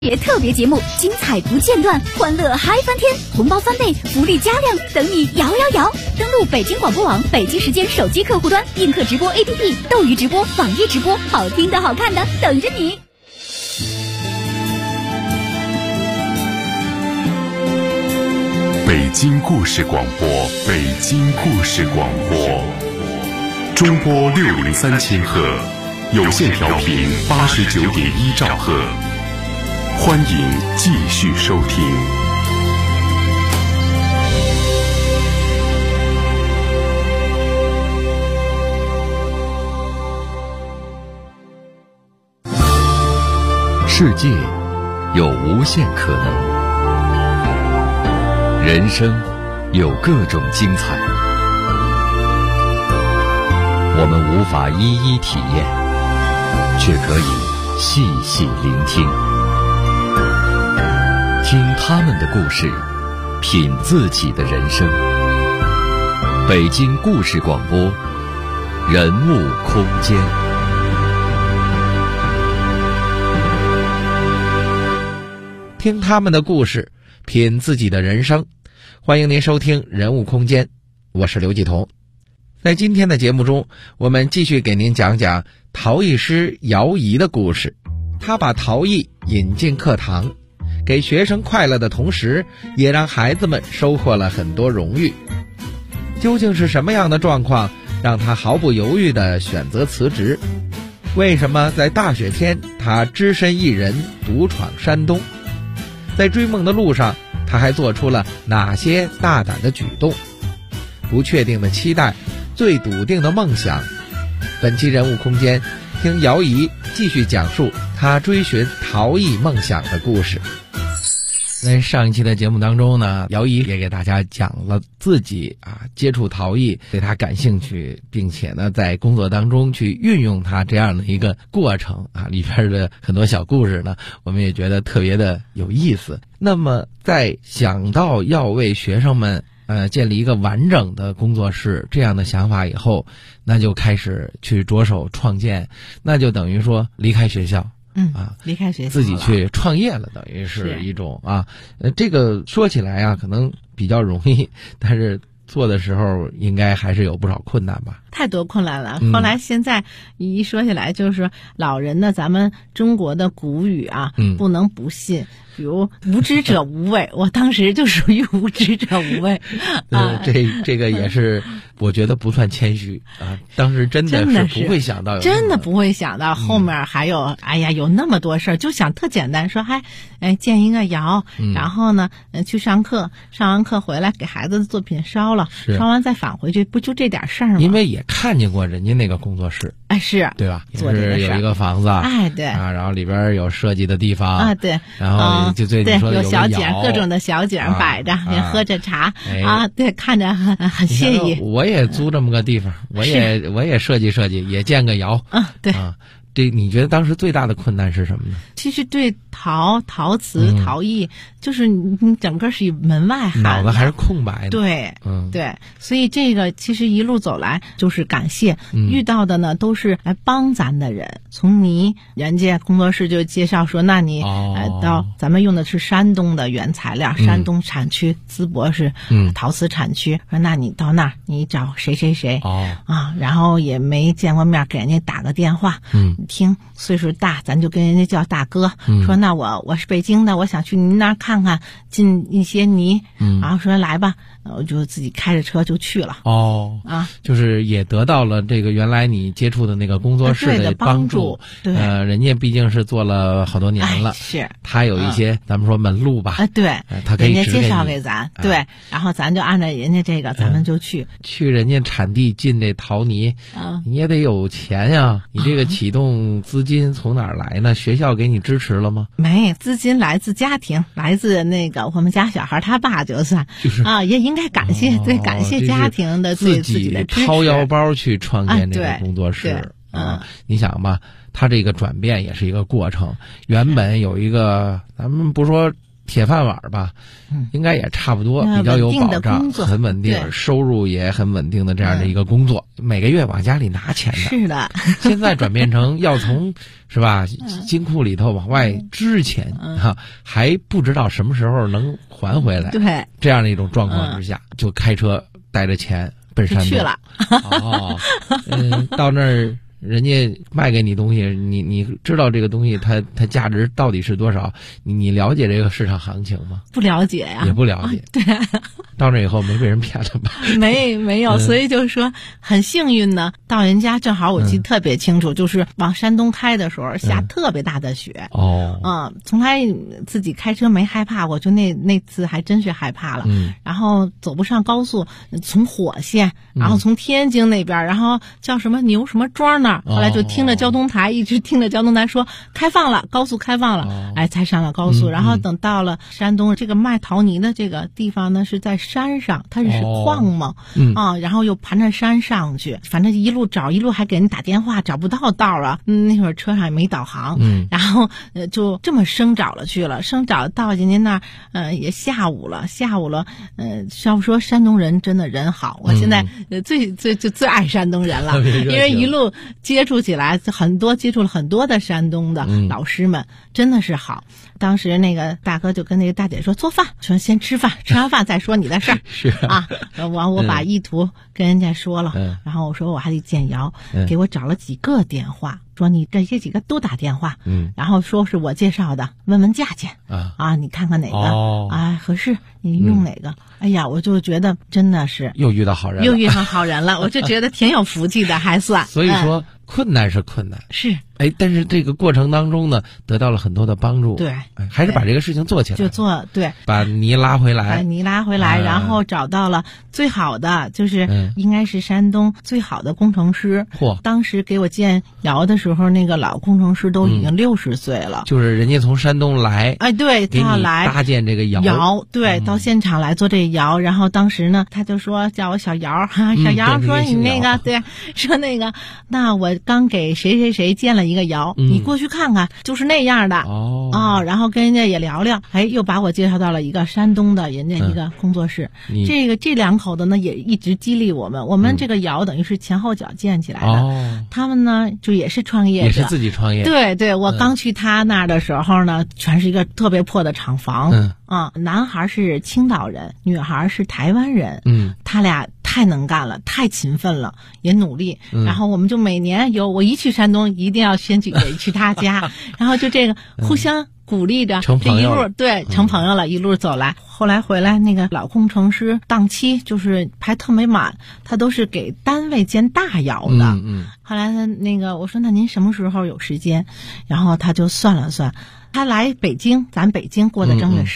特别节目，精彩不间断，欢乐嗨翻天，红包翻倍，福利加量，等你摇摇摇！登录北京广播网北京时间手机客户端，映客直播 APP， 斗鱼直播，网易直播，好听的好看的等着你。 北京故事广播，北京故事广播，中波603千赫，有线调频89.1兆赫。欢迎继续收听。 世界有无限可能，人生有各种精彩，我们无法一一体验，却可以细细聆听。听他们的故事，品自己的人生。北京故事广播，人物空间。 听他们的故事，品自己的人生。欢迎您收听人物空间，我是刘继彤。在今天的节目中，我们继续给您讲讲陶艺师姚怡的故事。他把陶艺引进课堂，给学生快乐的同时，也让孩子们收获了很多荣誉。究竟是什么样的状况让他毫不犹豫地选择辞职？为什么在大雪天他只身一人独闯山东？在追梦的路上，他还做出了哪些大胆的举动？不确定的期待，最笃定的梦想。本期人物空间，听姚怡继续讲述他追寻陶艺梦想的故事。在上一期的节目当中呢，姚怡也给大家讲了自己接触陶艺，对他感兴趣，并且呢在工作当中去运用它这样的一个过程里边的很多小故事呢，我们也觉得特别的有意思。那么在想到要为学生们建立一个完整的工作室这样的想法以后，那就开始去着手创建，那就等于说离开学校。 离开学校自己去创业了，等于是一种这个说起来可能比较容易，但是做的时候应该还是有不少困难吧。 太多困难了。后来现在一说起来，就是老人的咱们中国的古语不能不信。比如无知者无畏，我当时就属于无知者无畏。 这个也是我觉得不算谦虚当时真的是不会想到， 真的不会想到后面还有有那么多事儿，就想特简单，说建一个窑，然后呢去上课，上完课回来给孩子的作品烧了，烧完再返回去，不就这点事儿吗？ 因为也看见过人家那个工作室， 是对吧？ 做这个事有一个房子， 对然后里边有设计的地方对， 然后就对你说有小景，各种的小景摆着，也喝着茶对，看着很惬意。 我也租这么个地方，我也设计设计，也建个窑对这你觉得当时最大的困难是什么呢？ 其实对陶瓷陶艺，就是你整个是门外汉， 脑子还是空白的。 对对，所以这个其实一路走来就是感谢遇到的呢都是来帮咱的人。从人家工作室就介绍说，那你到咱们用的是山东的原材料，山东产区淄博是陶瓷产区，说那你到那儿你找谁谁谁然后也没见过面，给人家打个电话听岁数大，咱就跟人家叫大哥，说那我是北京的，我想去您那儿看看，进一些泥，然后说来吧，我就自己开着车就去了。 就是也得到了这个原来你接触的那个工作室的帮助。 对， 人家毕竟是做了好多年了， 是他有一些咱们说门路吧， 对， 他可以人家介绍给咱，对，然后咱就按照人家这个，咱们就去人家产地进这陶泥，你也得有钱呀，你这个启动资金从哪儿来呢？学校给你支持了吗？ 没，资金来自家庭，来自那个我们家小孩他爸就算也应该感谢，感谢家庭的对自己的支持， 掏腰包去创建这个工作室你想吧，他这个转变也是一个过程。原本有一个咱们不说铁饭碗吧，应该也差不多，比较有保障，很稳定，收入也很稳定的这样的一个工作，每个月往家里拿钱的。 是的， 现在转变成要从是吧金库里头往外支钱还不知道什么时候能还回来。 对， 这样的一种状况之下，就开车带着钱奔山东去了。 到那儿。人家卖给你东西，你知道这个东西它价值到底是多少？你了解这个市场行情吗？ 不了解呀， 也不了解。 对， 到那以后没被人骗了吧？ 没有，所以就是说很幸运呢。到人家正好我记得特别清楚，就是往山东开的时候下特别大的雪。从来自己开车没害怕过，就那次还真是害怕了。然后走不上高速，从火线，然后从天津那边，然后叫什么牛什么庄那。后来就听着交通台，一直听着交通台说开放了，高速开放了，才上了高速。然后等到了山东这个卖陶泥的这个地方呢，是在山上，它是矿嘛，然后又盘着山上去，反正一路找，一路还给人打电话，找不到道啊。那会儿车上也没导航，然后就这么生找了去了，生找到人家那儿，也下午了，要不说山东人真的人好，我现在最爱山东人了，因为一路。接触起来接触了很多的山东的老师们，真的是好。当时那个大哥就跟那个大姐说做饭，说先吃饭，吃完饭再说你的事儿。 是啊， 我把意图跟人家说了，然后我说我还得建窑，给我找了几个电话，说你这些几个都打电话，然后说是我介绍的，问问价钱你看看哪个合适，你用哪个。哎呀，我就觉得真的是又遇到好人了， 我就觉得挺有福气的，还算。 所以说困难是困难， 是但是这个过程当中呢，得到了很多的帮助。 对， 还是把这个事情做起来， 就做对， 把泥拉回来， 然后找到了最好的，就是应该是山东最好的工程师。当时给我建窑的时候，那个老工程师都已经60岁了， 就是人家从山东来， 对，他要来搭建这个窑， 对，到现场来做这窑。然后当时呢，他就说叫我小姚小姚说你那个对，说那个那我刚给谁建了一个窑，你过去看看，就是那样的然后跟人家也聊聊，又把我介绍到了一个山东的人家一个工作室。这两口子呢也一直激励我们，我们这个窑等于是前后脚建起来的。他们呢就也是创业者， 也是自己创业。 对，我刚去他那儿的时候呢，全是一个特别破的厂房。男孩是青岛人，女孩是台湾人。他俩太能干了，太勤奋了，也努力。然后我们就每年我一去山东，一定要先去他家，然后就这个互相鼓励着，这一路成朋友了，一路走来。后来回来那个老工程师档期就是排特没满，他都是给单位建大窑的。后来我说那您什么时候有时间？然后他就算了算。他来北京，咱北京过的正月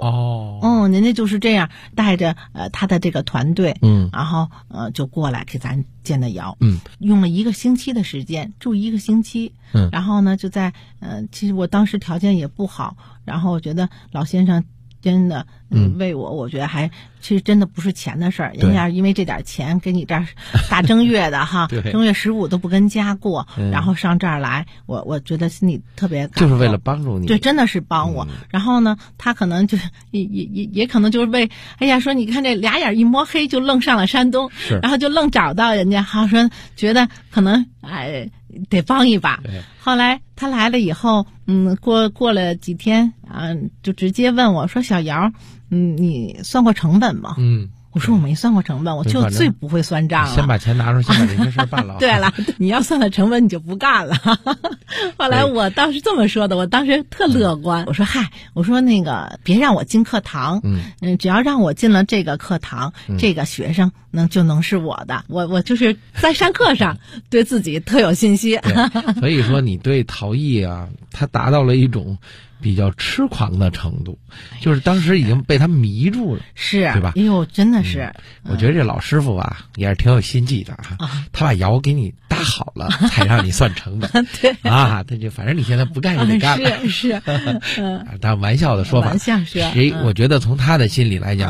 15。人家就是这样带着他的这个团队，然后就过来给咱建的窑。用了1个星期的时间，住1个星期。然后呢，就在其实我当时条件也不好，然后我觉得老先生真的为我觉得其实真的不是钱的事儿，人家因为这点钱给你这儿大正月的哈，正月15都不跟家过，然后上这儿来，我觉得心里特别感动， 就是为了帮助你， 对，真的是帮我。然后呢，他可能就也可能就是为说你看这俩眼一摸黑就愣上了山东，然后就愣找到人家，好说觉得可能得帮一把。后来他来了以后，过了几天就直接问我说：“小姚，你算过成本吗？”我说我没算过成本，我就最不会算账了。 先把钱拿出去，先把这些事办了。 对了，你要算了成本，你就不干了。后来我倒是这么说的，我当时特乐观。我说我说那个别让我进课堂，只要让我进了这个课堂，这个学生就能是我的。我就是在上课上对自己特有信心。 所以说你对陶艺它达到了一种比较痴狂的程度，就是当时已经被他迷住了， 是， 对吧？ 哎呦，真的是， 我觉得这老师傅也是挺有心计的他把窑给你搭好了，才让你算成本。 对他就反正你现在不干也得干了， 是， 当然玩笑的说法， 玩笑是。 我觉得从他的心里来讲，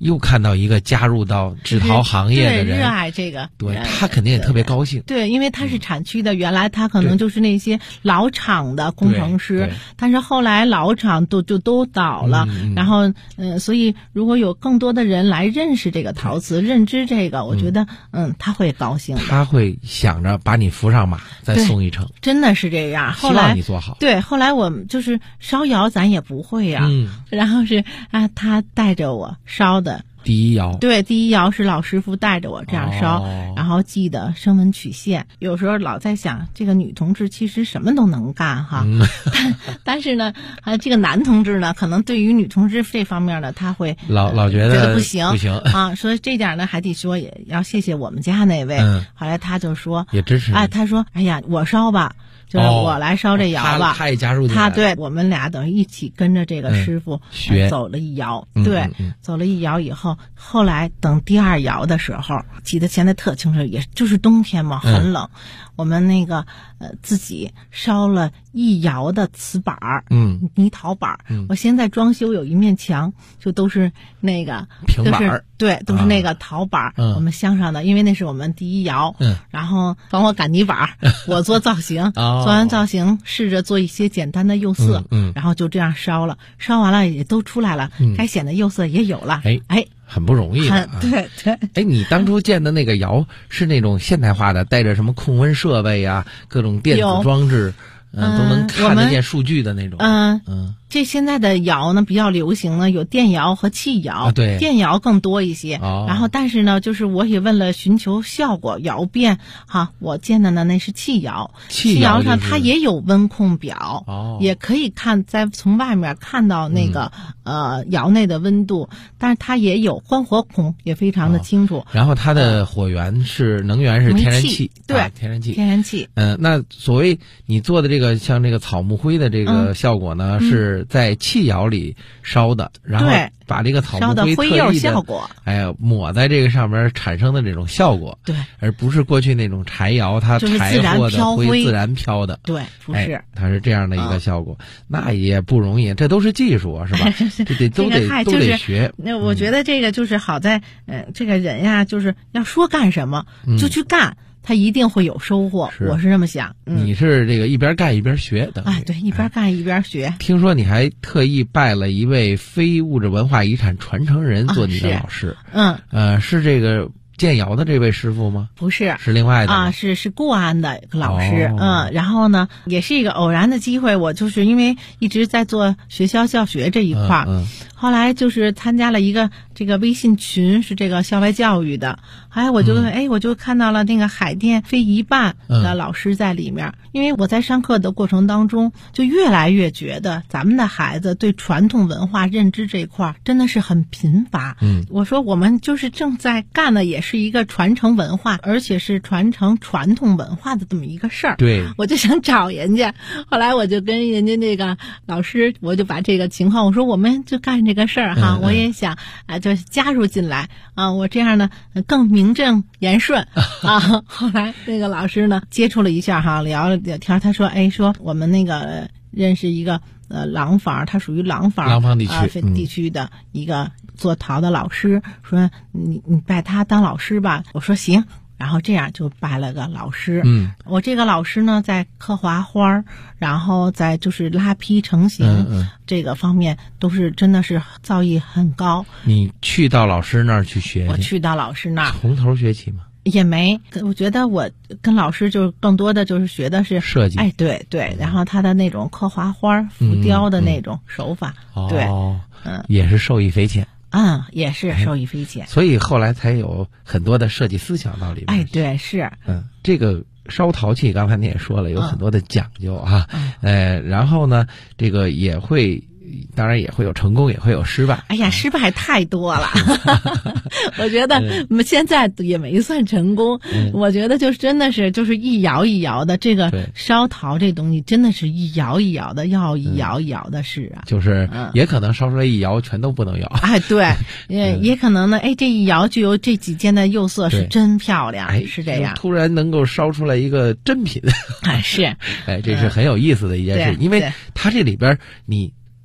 又看到一个加入到制陶行业的人， 对，热爱这个， 对，他肯定也特别高兴。 对，因为他是产区的，原来他可能就是那些老厂的工程师，但是后来老厂都倒了，然后所以如果有更多的人来认识这个陶瓷，认知这个，我觉得他会高兴的， 他会想着把你扶上马，再送一程， 真的是这样。后来希望你做好。 对，后来我们就是烧窑，咱也不会呀，然后是他带着我烧的。 第一窑， 对，第一窑是老师傅带着我这样烧，然后记得声纹曲线。有时候老在想，这个女同志其实什么都能干哈，但是呢，这个男同志呢，可能对于女同志这方面呢，他会老觉得不行啊。所以这点呢，还得说也要谢谢我们家那位。后来他就说也支持， 他说，哎呀，我烧吧。就是我来烧这窑吧， 他也加入进来， 对，我们俩等于一起跟着这个师傅学走了一窑，对，走了一窑以后，后来等第二窑的时候，记得现在特清楚，也就是冬天嘛，很冷，我们那个自己烧了一窑的瓷板儿，泥陶板儿，我现在装修有一面墙，就都是那个平板儿， 对，都是那个陶板儿，我们镶上的，因为那是我们第一窑，然后帮我擀泥板儿，我做造型。做完造型，试着做一些简单的釉色，然后就这样烧了，烧完了也都出来了，该显的釉色也有了， 很不容易的，对。你当初建的那个窑是那种现代化的，带着什么控温设备啊，各种电子装置，都能看得见数据的那种， 这现在的窑呢比较流行呢，有电窑和气窑， 对， 电窑更多一些。然后但是呢，就是我也为了寻求效果，窑变我建的呢那是气窑，气窑上它也有温控表，也可以看从外面看到那个窑内的温度，但是它也有关火孔，也非常的清楚。 然后它的火源是能源是天然气， 对， 天然气。 那所谓你做的这个像这个草木灰的这个效果呢，是在气窑里烧的，然后把这个草木灰特意的抹在这个上面产生的这种效果， 对， 而不是过去那种柴窑它柴火的灰自然飘的， 对，不是， 它是这样的一个效果，那也不容易，这都是技术啊，是吧？这都得学。 那我觉得这个就是好在，这个人呀，就是要说干什么就去干。他一定会有收获，我是这么想。 你是这个一边干一边学的， 对，一边干一边学。 听说你还特意拜了一位非物质文化遗产传承人做你的老师，是这个建窑的这位师傅吗？ 不是， 是另外的是固安的一个老师，然后呢，也是一个偶然的机会，我就是因为一直在做学校教学这一块，后来就是参加了一个这个微信群，是这个校外教育的，我就看到了那个海淀非遗办的老师在里面，因为我在上课的过程当中，就越来越觉得咱们的孩子对传统文化认知这一块真的是很贫乏。我说我们就是正在干的也是一个传承文化，而且是传承传统文化的这么一个事儿。 对， 我就想找人家，后来我就跟人家那个老师，我就把这个情况，我说我们就干这个事儿哈，我也想就加入进来我这样呢更名正言顺后来那个老师呢接触了一下聊了天，他说说我们那个认识一个廊坊，他属于廊坊地区的一个做陶的老师，说你拜他当老师吧。我说行，然后这样就拜了个老师。我这个老师呢在刻华花，然后在就是拉坯成型，这个方面都是真的是造诣很高。 你去到老师那儿去学？ 我去到老师那儿从头学起吗？ 也没，我觉得我跟老师就更多的就是学的是设计， 对，然后他的那种刻华花浮雕的那种手法，对， 也是受益匪浅。 也是受益匪浅， 所以后来才有很多的设计思想到里面。 对，是。 这个烧陶器刚才你也说了，有很多的讲究啊。然后呢，这个也会。当然也会有成功，也会有失败。 失败太多了。我觉得现在也没算成功。我觉得就是真的是就是一窑一窑的，这个烧陶这东西真的是一窑一窑的，要一窑一窑的事啊。 就是也可能烧出来一窑全都不能窑。 对，也可能呢。这一窑就有这几件的釉色是真漂亮，是这样。 突然能够烧出来一个真品。 是。 这是很有意思的一件事，因为它这里边你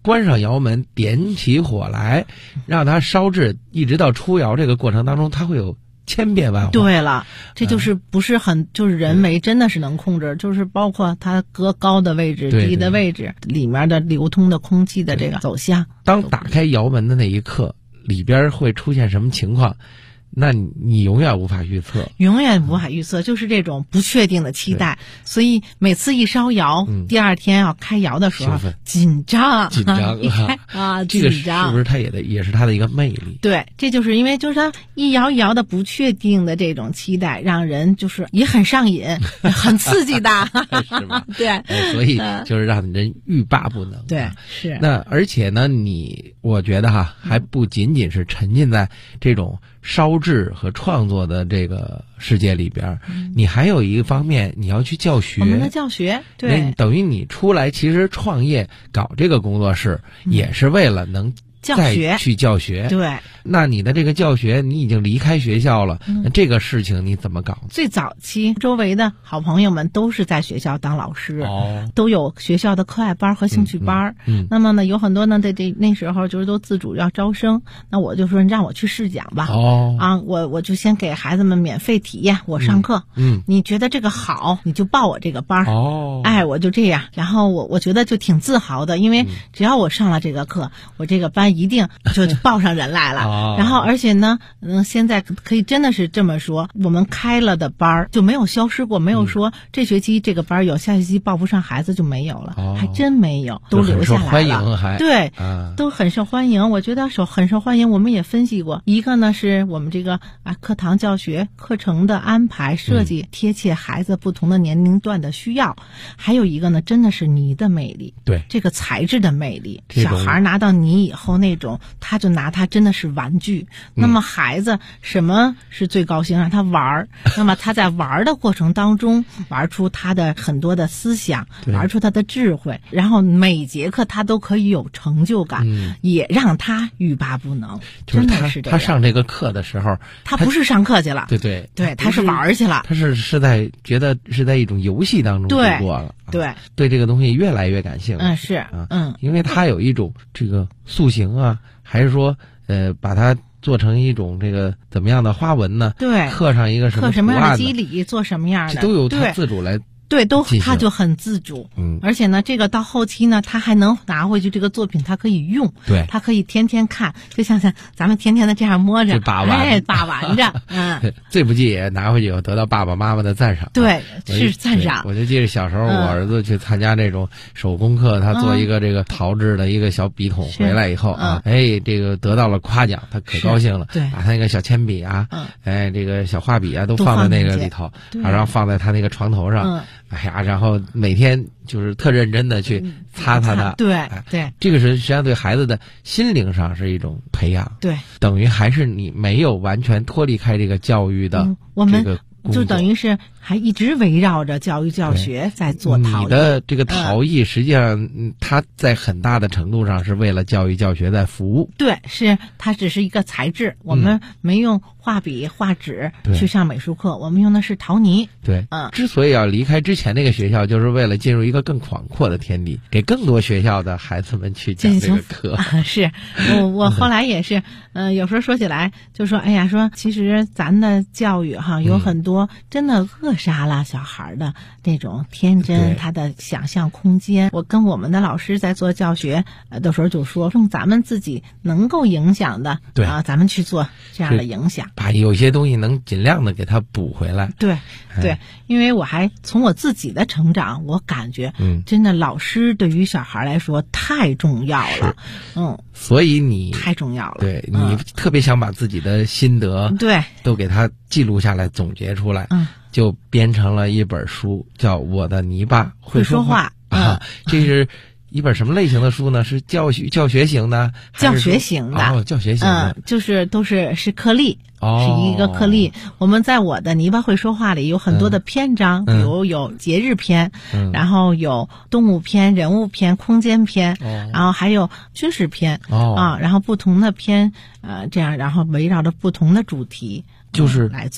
关上窑门，点起火来，让它烧制，一直到出窑这个过程当中，它会有千变万化。 对了，这就是不是很就是人为真的是能控制，就是包括它搁高的位置、低的位置，里面的流通的空气的这个走向。 当打开窑门的那一刻，里边会出现什么情况？那你永远无法预测， 永远无法预测，就是这种不确定的期待。所以每次一烧窑，第二天要开窑的时候，紧张啊， 这个是不是它也是它的一个魅力？ 对，这就是因为就是它一窑一窑的不确定的这种期待，让人就是也很上瘾，很刺激的， 是吗？ 对， 所以就是让人欲罢不能。 对，是。 那而且呢，我觉得还不仅仅是沉浸在这种烧制和创作的这个世界里边，你还有一个方面，你要去教学。 我们的教学，对， 等于你出来其实创业搞这个工作室，也是为了能再去教学。 对， 那你的这个教学，你已经离开学校了，那这个事情你怎么搞？ 最早期周围的好朋友们都是在学校当老师，都有学校的课外班和兴趣班。那么呢，有很多呢，那时候就是都自主要招生，那我就说你让我去试讲吧。我就先给孩子们免费体验，我上课。你觉得这个好，你就报我这个班。我就这样，然后我觉得就挺自豪的，因为只要我上了这个课，我这个班一定就报上人来了。然后而且呢，现在可以真的是这么说，我们开了的班就没有消失过，没有说这学期这个班有，下学期报不上孩子就没有了，还真没有，都留下来了。 欢迎对，都很受欢迎。我觉得很受欢迎。我们也分析过，一个呢是我们这个课堂教学课程的安排设计贴切孩子不同的年龄段的需要，还有一个呢真的是泥的魅力， 对， 这个材质的魅力。小孩拿到泥以后那种，他就拿它真的是玩具。那么孩子什么是最高兴？让他玩，那么他在玩的过程当中玩出他的很多的思想，玩出他的智慧，然后每节课他都可以有成就感，也让他欲罢不能。 就是真的是这样。 他上这个课的时候， 他不是上课去了， 对， 他是玩去了， 他是觉得是在一种游戏当中度过了，对这个东西越来越感兴趣。因为他有一种这个塑形啊，还是说把它做成一种这个怎么样的花纹呢？ 对， 刻上一个什么什么样的肌理，做什么样的， 都由他自主来。 对，他就很自主。而且呢，这个到后期呢，他还能拿回去这个作品，他可以用。 对， 他可以天天看，就像咱们天天的这样摸着，把玩着。 最不济也拿回去以后得到爸爸妈妈的赞赏。 对，是赞赏。 我就记得小时候我儿子去参加这种手工课，他做一个这个陶制的一个小笔筒回来以后这个得到了夸奖，他可高兴了。 对， 把他那个小铅笔啊，这个小画笔啊，都放在那个里头，然后放在他那个床头上。然后每天就是特认真的去擦它。 对， 这个是实际上对孩子的心灵上是一种培养。 对， 等于还是你没有完全脱离开这个教育的这个工作， 就等于是还一直围绕着教育教学在做陶艺。 你的这个陶艺实际上它在很大的程度上是为了教育教学在服务。 对，它只是一个材质，我们没用画笔画纸去上美术课，我们用的是陶泥。 对，之所以要离开之前那个学校，就是为了进入一个更广阔的天地，给更多学校的孩子们去讲这个课。 是我后来也是有时候说起来就说说其实咱的教育有很多真的扼杀了小孩的那种天真，他的想象空间。我跟我们的老师在做教学的时候就说，用咱们自己能够影响的咱们去做这样的影响， 把有些东西能尽量的给它补回来。 对，因为我还从我自己的成长，我感觉真的老师对于小孩来说太重要了。 所以你太重要了。 对，你特别想把自己的心得都给它记录下来，总结出来，就编成了一本书，叫《我的泥巴会说话》这是一本什么类型的书呢？是教学型的？ 教学型的。 教学型的。 就是是颗粒。是一个颗粒。我们在我的泥巴会说话里有很多的篇章，比如有节日篇，然后有动物篇、人物篇、空间篇，然后还有军事篇，然后不同的篇，这样，然后围绕着不同的主题， 就是来做。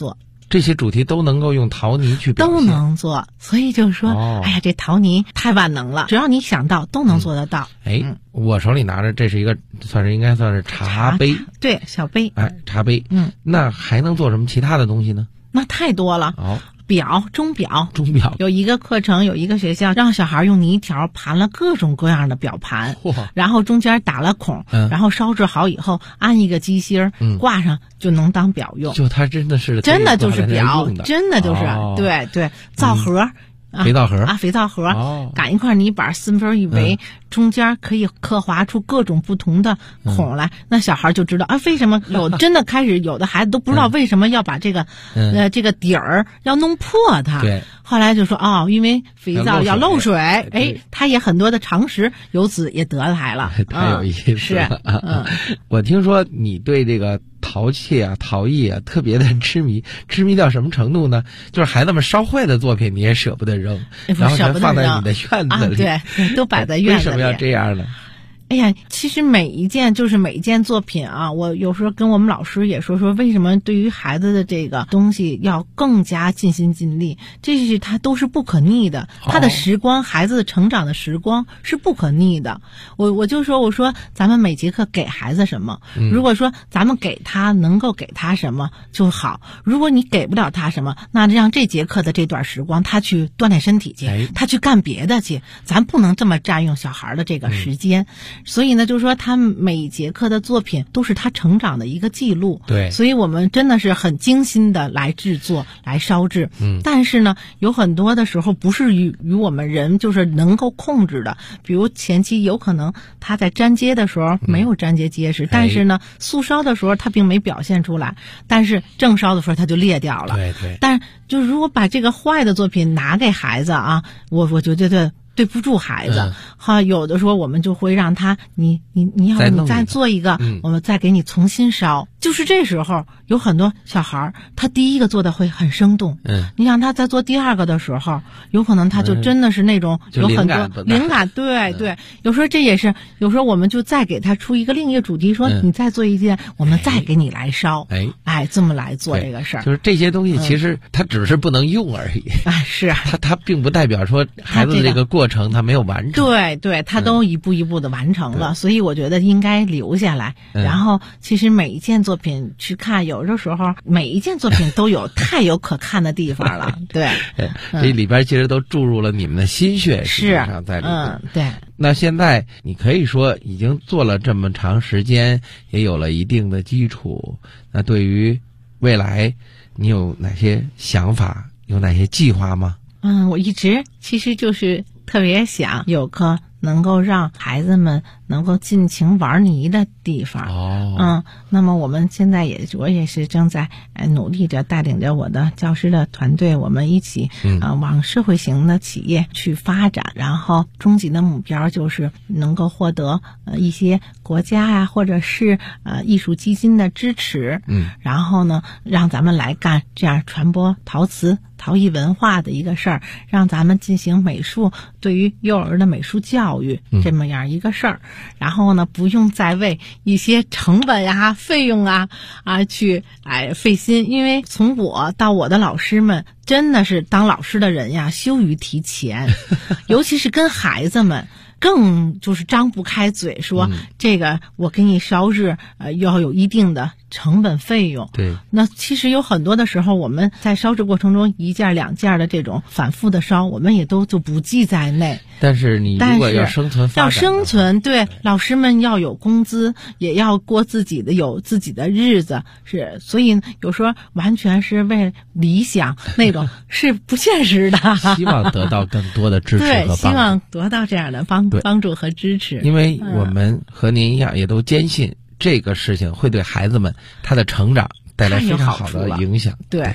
这些主题都能够用陶泥去表现， 都能做。所以就是说，哎呀，这陶泥太万能了，只要你想到都能做得到。 我手里拿着这是一个应该算是茶杯， 对，小杯。 茶杯。那还能做什么其他的东西呢？ 那太多了。表，钟表有一个课程，有一个学校让小孩用泥条盘了各种各样的表盘，然后中间打了孔，然后烧制好以后安一个机芯挂上就能当表用。 就它真的就是表，真的就是对皂盒。 肥皂盒肥皂盒，擀一块泥板4分一围，中间可以刻划出各种不同的孔来，那小孩就知道为什么真的开始有的孩子都不知道为什么要把这个这个底儿要弄破它。 对， 后来就说因为肥皂要漏水，他也很多的常识由此也得来了。 太有意思了。我听说你对这个陶器陶艺特别的痴迷到什么程度呢？就是孩子们烧坏的作品你也舍不得扔，然后全放在你的院子里。 对，都摆在院子里。 为什么要这样呢？ 哎呀，其实每一件作品我有时候跟我们老师也说为什么对于孩子的这个东西要更加尽心尽力，这是它都是不可逆的，他的时光，孩子成长的时光是不可逆的。我就说我说咱们每节课给孩子什么，如果说咱们给他能够给他什么就好，如果你给不了他什么，那让这节课的这段时光他去锻炼身体去，他去干别的去，咱不能这么占用小孩的这个时间。所以呢，就是说他每一节课的作品都是他成长的一个记录。 对， 所以我们真的是很精心的来制作来烧制。但是呢，有很多的时候不是与我们人就是能够控制的，比如前期有可能他在粘接的时候没有粘接结实，但是呢速烧的时候他并没表现出来，但是正烧的时候他就裂掉了。 对。 但是就如果把这个坏的作品拿给孩子我觉得对不住孩子。有的时候我们就会让他你再做一个，我们再给你重新烧。就是这时候有很多小孩他第一个做的会很生动，你让他再做第二个的时候，有可能他就真的是那种有很多灵感。对，有时候这也是，有时候我们就再给他出另一个主题，说你再做一件，我们再给你来烧。这么来做这个事儿。 就是这些东西其实它只是不能用而已。 是它并不代表说孩子这个过程他没有完成。 对，他都一步一步的完成了，所以我觉得应该留下来。然后其实每一件作品去看，有的时候每一件作品都有太有可看的地方了。对， 这里边其实都注入了你们的心血，实际上在里边。 对。 那现在你可以说已经做了这么长时间，也有了一定的基础。那对于未来，你有哪些想法，有哪些计划吗？ 我一直其实就是特别想有个能够让孩子们能够尽情玩泥的地方。那么我们现在我也是正在努力着带领着我的教师的团队，我们一起往社会型的企业去发展，然后终极的目标就是能够获得一些国家或者是艺术基金的支持。然后呢让咱们来干这样传播陶瓷陶艺文化的一个事儿，让咱们进行美术对于幼儿的美术教育这么样一个事儿。然后呢不用再为一些成本费用去费心，因为从我到我的老师们真的是当老师的人羞于提钱，尤其是跟孩子们更就是张不开嘴说这个我给你烧制要有一定的成本费用。 对， 那其实有很多的时候我们在烧制过程中一件两件的这种反复的烧，我们也都就不计在内。 但是你如果要生存对，老师们要有工资，也要过有自己的日子，是，所以有时候完全是为理想那种是不现实的。 希望得到更多的支持和帮助。 对，希望得到这样的帮助和支持。 因为我们和您一样，也都坚信这个事情会对孩子们他的成长带来非常好的影响。 对，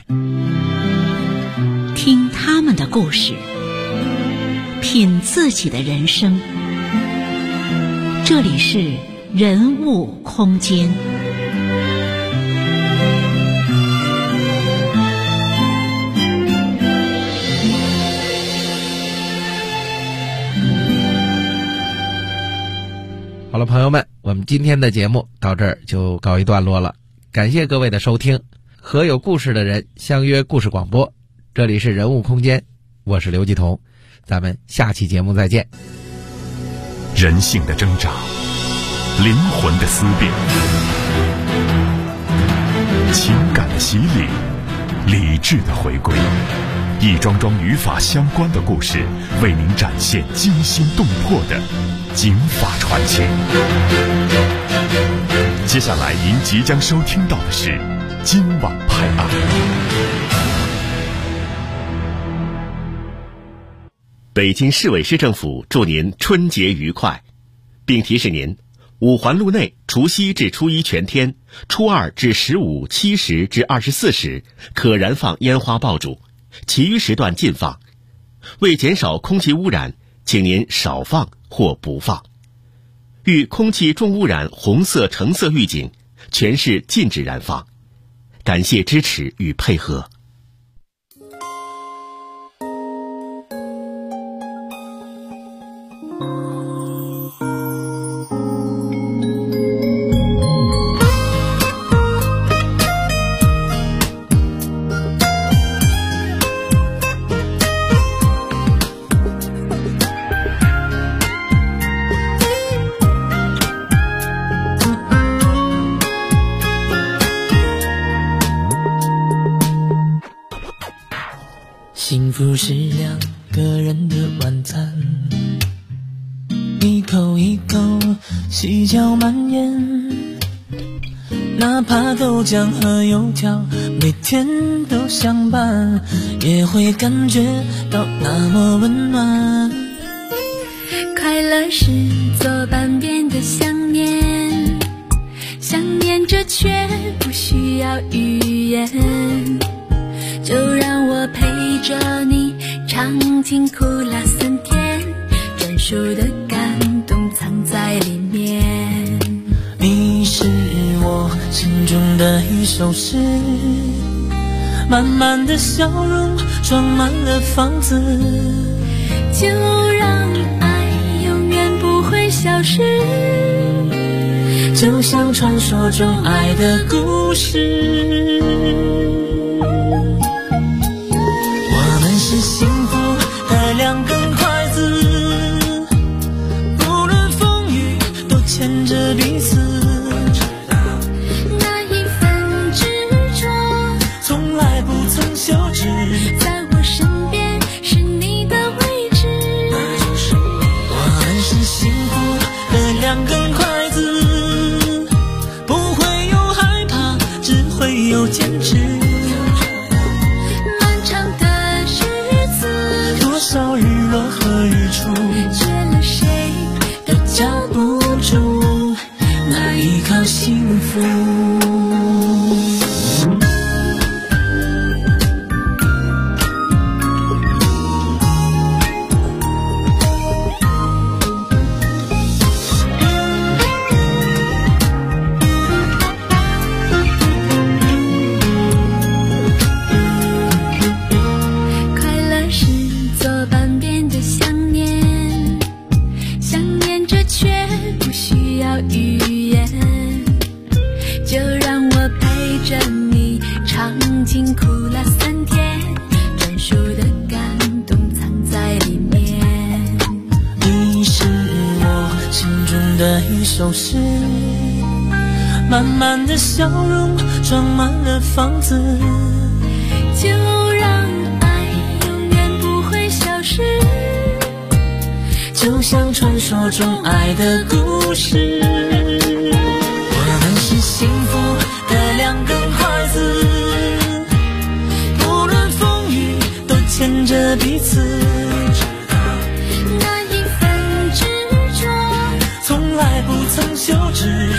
听他们的故事，品自己的人生。这里是人物空间。 好了，朋友们，我们今天的节目到这儿就告一段落了，感谢各位的收听。 和有故事的人相约故事广播。这里是人物空间，我是刘继彤，咱们下期节目再见。 人性的挣扎，灵魂的思辨，情感的洗礼，理智的回归，一桩桩与法相关的故事，为您展现惊心动魄的警法传奇。接下来您即将收听到的是今晚拍案。 北京市委市政府祝您春节愉快，并提示您，五环路内除夕至初一全天，初二至15、7时至24时可燃放烟花爆竹，其余时段禁放。为减少空气污染，请您少放或不放。遇空气重污染红色、橙色预警，全市禁止燃放。感谢支持与配合。 幸福是两个人的晚餐，一口一口细嚼慢咽，哪怕豆浆和油条每天都相伴，也会感觉到那么温暖。 快乐是左半边的想念，想念着却不需要语言，就让我陪着你尝尽苦辣酸甜，专属的感动藏在里面。 你是我心中的一首诗，满满的笑容装满了房子， 就让爱永远不会消失， 就像传说中爱的故事。是幸福的两根筷子，不论风雨都牵着彼此， 那一份执着从来不曾休止， 在我身边是你的位置。 我们是幸福的两根筷子，不会有害怕，只会有坚持。少日落和日出， 缺了谁都架不住那一刻幸福。 语言，就让我陪着你尝尽苦辣酸甜，专属的感动藏在里面。 你是我心中的一首诗，满满的笑容装满了房子， 就让爱永远不会消失， 就像传说中爱的故事。我们是幸福的两根筷子，不论风雨都牵着彼此， 那一份执着从来不曾休止，